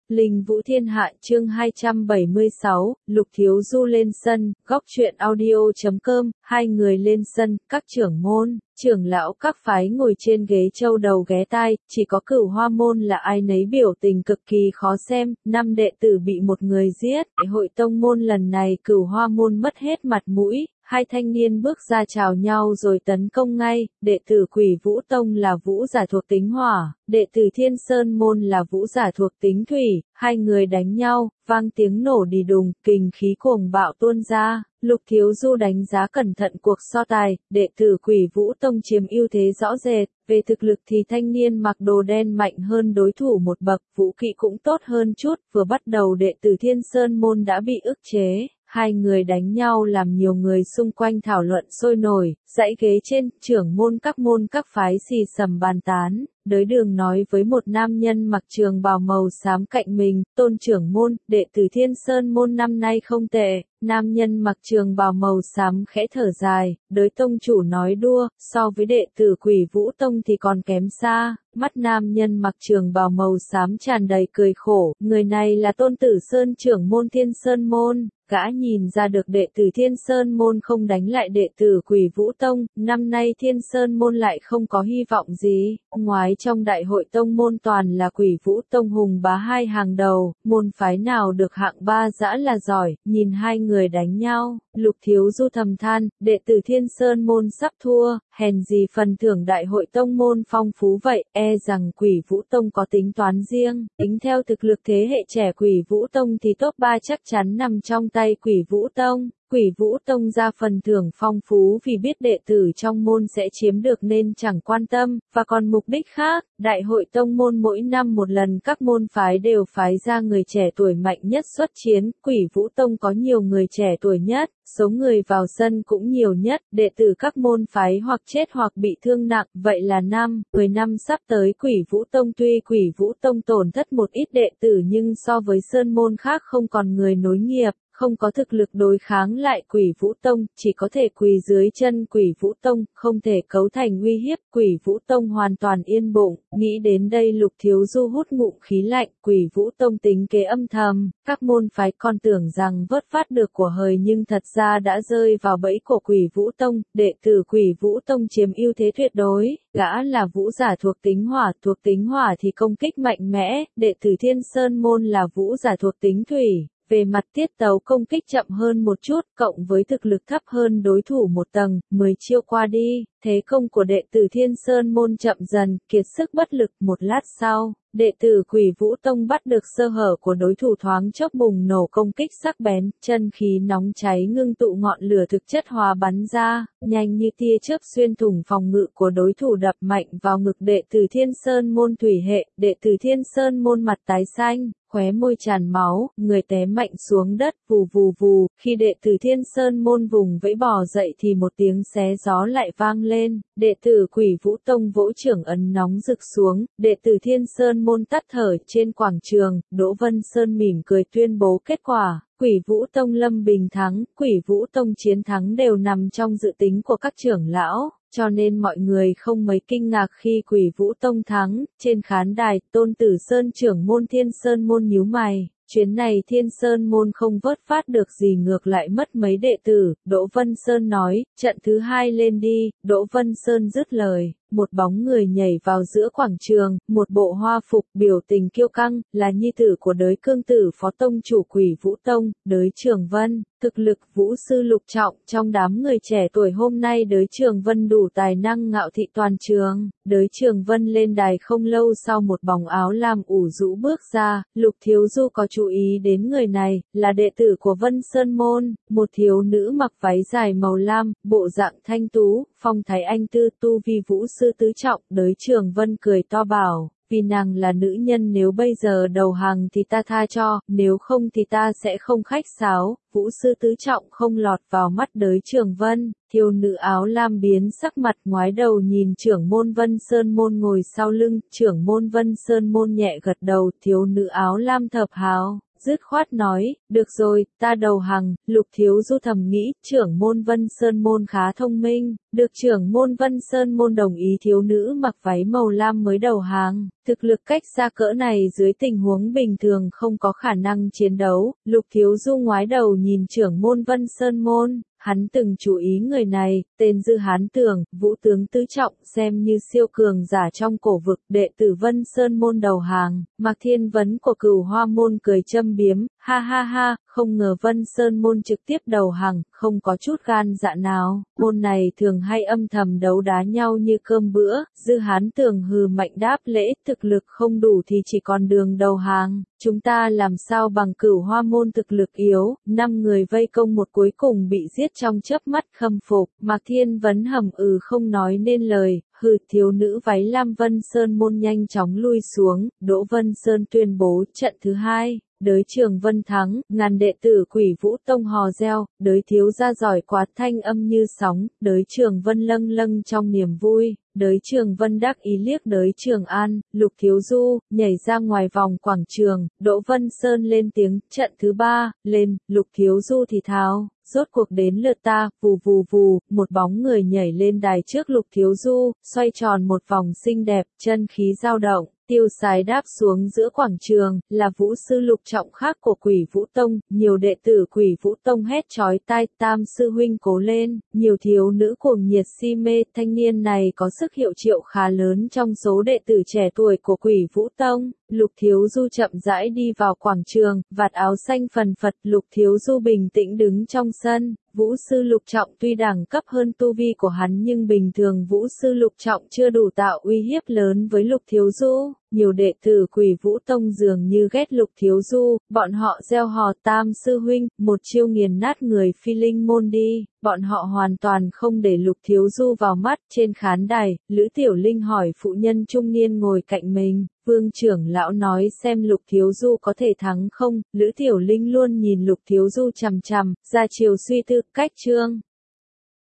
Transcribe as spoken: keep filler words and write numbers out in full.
Linh Vũ Thiên Hạ chương hai trăm bảy mươi sáu, Lục Thiếu Du lên sân, góc truyện audio.com, hai người lên sân, các trưởng môn, trưởng lão các phái ngồi trên ghế châu đầu ghé tai, chỉ có Cửu Hoa môn là ai nấy biểu tình cực kỳ khó xem, năm đệ tử bị một người giết, hội tông môn lần này Cửu Hoa môn mất hết mặt mũi. Hai thanh niên bước ra chào nhau rồi tấn công ngay, đệ tử Quỷ Vũ Tông là vũ giả thuộc tính hỏa, đệ tử Thiên Sơn Môn là vũ giả thuộc tính thủy, hai người đánh nhau, vang tiếng nổ đì đùng, kình khí cuồng bạo tuôn ra. Lục Thiếu Du đánh giá cẩn thận cuộc so tài, đệ tử Quỷ Vũ Tông chiếm ưu thế rõ rệt, về thực lực thì thanh niên mặc đồ đen mạnh hơn đối thủ một bậc, vũ kỹ cũng tốt hơn chút, vừa bắt đầu đệ tử Thiên Sơn Môn đã bị ức chế. Hai người đánh nhau làm nhiều người xung quanh thảo luận sôi nổi, dãy ghế trên, trưởng môn các môn các phái xì xầm bàn tán, Đới Đường nói với một nam nhân mặc trường bào màu xám cạnh mình, Tôn trưởng môn, đệ tử Thiên Sơn Môn năm nay không tệ. Nam nhân mặc trường bào màu xám khẽ thở dài, Đới tông chủ nói đùa, so với đệ tử Quỷ Vũ Tông thì còn kém xa. Mắt nam nhân mặc trường bào màu xám tràn đầy cười khổ, người này là Tôn Tử Sơn trưởng môn Thiên Sơn Môn. Gã nhìn ra được đệ tử Thiên Sơn Môn không đánh lại đệ tử Quỷ Vũ Tông, năm nay Thiên Sơn Môn lại không có hy vọng gì. Ngoái trong đại hội tông môn toàn là Quỷ Vũ Tông hùng bá hai hàng đầu, môn phái nào được hạng ba dã là giỏi, nhìn hai người đánh nhau, Lục Thiếu Du thầm than, đệ tử Thiên Sơn Môn sắp thua, hèn gì phần thưởng đại hội tông môn phong phú vậy, e rằng Quỷ Vũ Tông có tính toán riêng, tính theo thực lực thế hệ trẻ Quỷ Vũ Tông thì top ba chắc chắn nằm trong tay Quỷ Vũ Tông. Quỷ Vũ Tông ra phần thưởng phong phú vì biết đệ tử trong môn sẽ chiếm được nên chẳng quan tâm, và còn mục đích khác, đại hội tông môn mỗi năm một lần các môn phái đều phái ra người trẻ tuổi mạnh nhất xuất chiến, Quỷ Vũ Tông có nhiều người trẻ tuổi nhất, số người vào sân cũng nhiều nhất, đệ tử các môn phái hoặc chết hoặc bị thương nặng, vậy là năm, mười năm sắp tới Quỷ Vũ Tông tuy Quỷ Vũ Tông tổn thất một ít đệ tử nhưng so với sơn môn khác không còn người nối nghiệp. Không có thực lực đối kháng lại Quỷ Vũ Tông, chỉ có thể quỳ dưới chân Quỷ Vũ Tông, không thể cấu thành uy hiếp, Quỷ Vũ Tông hoàn toàn yên bụng. Nghĩ đến đây Lục Thiếu Du hút ngụm khí lạnh, Quỷ Vũ Tông tính kế âm thầm, các môn phái còn tưởng rằng vớt vát được của hời nhưng thật ra đã rơi vào bẫy của Quỷ Vũ Tông, đệ tử Quỷ Vũ Tông chiếm ưu thế tuyệt đối, gã là vũ giả thuộc tính hỏa, thuộc tính hỏa thì công kích mạnh mẽ, đệ tử Thiên Sơn Môn là vũ giả thuộc tính thủy. Về mặt tiết tấu công kích chậm hơn một chút, cộng với thực lực thấp hơn đối thủ một tầng, mười chiêu qua đi, thế công của đệ tử Thiên Sơn Môn chậm dần, kiệt sức bất lực. Một lát sau, đệ tử Quỷ Vũ Tông bắt được sơ hở của đối thủ thoáng chốc bùng nổ công kích sắc bén, chân khí nóng cháy ngưng tụ ngọn lửa thực chất hóa bắn ra, nhanh như tia chớp xuyên thủng phòng ngự của đối thủ đập mạnh vào ngực đệ tử Thiên Sơn Môn thủy hệ, đệ tử Thiên Sơn Môn mặt tái xanh. Khóe môi tràn máu, người té mạnh xuống đất, vù vù vù, khi đệ tử Thiên Sơn Môn vùng vẫy bò dậy thì một tiếng xé gió lại vang lên, đệ tử Quỷ Vũ Tông vỗ trưởng ấn nóng rực xuống, đệ tử Thiên Sơn Môn tắt thở trên quảng trường, Đỗ Vân Sơn mỉm cười tuyên bố kết quả. Quỷ Vũ Tông lâm bình thắng, Quỷ Vũ Tông chiến thắng đều nằm trong dự tính của các trưởng lão, cho nên mọi người không mấy kinh ngạc khi Quỷ Vũ Tông thắng. Trên khán đài, Tôn Tử Sơn trưởng môn Thiên Sơn Môn nhíu mày, chuyến này Thiên Sơn Môn không vớt phát được gì ngược lại mất mấy đệ tử, Đỗ Vân Sơn nói, trận thứ hai lên đi, Đỗ Vân Sơn dứt lời. Một bóng người nhảy vào giữa quảng trường, một bộ hoa phục biểu tình kiêu căng, là nhi tử của Đới Cương Tử phó tông chủ Quỷ Vũ Tông, Đới Trường Vân, thực lực vũ sư lục trọng, trong đám người trẻ tuổi hôm nay Đới Trường Vân đủ tài năng ngạo thị toàn trường. Đới Trường Vân lên đài không lâu sau một bóng áo lam ủ rũ bước ra, Lục Thiếu Du có chú ý đến người này, là đệ tử của Vân Sơn Môn, một thiếu nữ mặc váy dài màu lam, bộ dạng thanh tú, phong thái anh tư, tu vi vũ sư tứ trọng. Đới Trường Vân cười to bảo, vì nàng là nữ nhân nếu bây giờ đầu hàng thì ta tha cho, nếu không thì ta sẽ không khách sáo. Vũ sư tứ trọng không lọt vào mắt Đới Trường Vân, thiếu nữ áo lam biến sắc mặt, ngoái đầu nhìn trưởng môn Vân Sơn Môn ngồi sau lưng, trưởng môn Vân Sơn Môn nhẹ gật đầu, thiếu nữ áo lam thở phào. dứt khoát nói, được rồi, ta đầu hàng. Lục Thiếu Du thầm nghĩ, trưởng môn Vân Sơn môn khá thông minh, được trưởng môn Vân Sơn môn đồng ý thiếu nữ mặc váy màu lam mới đầu hàng. Thực lực cách xa cỡ này dưới tình huống bình thường không có khả năng chiến đấu. Lục Thiếu Du ngoái đầu nhìn trưởng môn Vân Sơn môn. Hắn từng chú ý người này, tên Dư Hán Tường, vũ tướng tứ trọng, xem như siêu cường giả trong cổ vực, đệ tử Vân Sơn môn đầu hàng. Mạc Thiên Vấn của Cửu Hoa môn cười châm biếm, ha ha ha, không ngờ Vân Sơn môn trực tiếp đầu hàng, không có chút gan dạ nào. Môn này thường hay âm thầm đấu đá nhau như cơm bữa. Dư Hán Tường hừ mạnh đáp lễ, thực lực không đủ thì chỉ còn đường đầu hàng. Chúng ta làm sao bằng Cửu Hoa môn thực lực yếu, năm người vây công một cuối cùng bị giết trong chớp mắt khâm phục. Mạc Thiên Vấn hầm ừ không nói nên lời, hừ. Thiếu nữ váy lam Vân Sơn môn nhanh chóng lui xuống. Đỗ Vân Sơn tuyên bố trận thứ hai. Đới Trường Vân thắng, ngàn đệ tử Quỷ Vũ Tông hò reo, đới thiếu gia giỏi quá thanh âm như sóng, đới Trường Vân lâng lâng trong niềm vui, đới Trường Vân đắc ý liếc đới Trường An. Lục Thiếu Du, nhảy ra ngoài vòng quảng trường. Đỗ Vân Sơn lên tiếng, trận thứ ba, lên. Lục Thiếu Du thì thào, rốt cuộc đến lượt ta. Vù vù vù, một bóng người nhảy lên đài trước Lục Thiếu Du, xoay tròn một vòng xinh đẹp, chân khí dao động. Tiêu sái đáp xuống giữa quảng trường, là vũ sư lục trọng khác của Quỷ Vũ Tông. Nhiều đệ tử Quỷ Vũ Tông hét chói tai, tam sư huynh cố lên. Nhiều thiếu nữ cuồng nhiệt si mê. Thanh niên này có sức hiệu triệu khá lớn trong số đệ tử trẻ tuổi của Quỷ Vũ Tông. Lục Thiếu Du chậm rãi đi vào quảng trường, vạt áo xanh phần phật. Lục Thiếu Du bình tĩnh đứng trong sân. Vũ sư lục trọng tuy đẳng cấp hơn tu vi của hắn nhưng bình thường vũ sư lục trọng chưa đủ tạo uy hiếp lớn với Lục Thiếu Du. Nhiều đệ tử Quỷ Vũ Tông dường như ghét Lục Thiếu Du, bọn họ reo hò tam sư huynh, một chiêu nghiền nát người Phi Linh môn đi. Bọn họ hoàn toàn không để Lục Thiếu Du vào mắt. Trên khán đài, Lữ Tiểu Linh hỏi phụ nhân trung niên ngồi cạnh mình, Vương trưởng lão nói xem Lục Thiếu Du có thể thắng không. Lữ Tiểu Linh luôn nhìn Lục Thiếu Du chằm chằm, ra chiều suy tư, cách chương.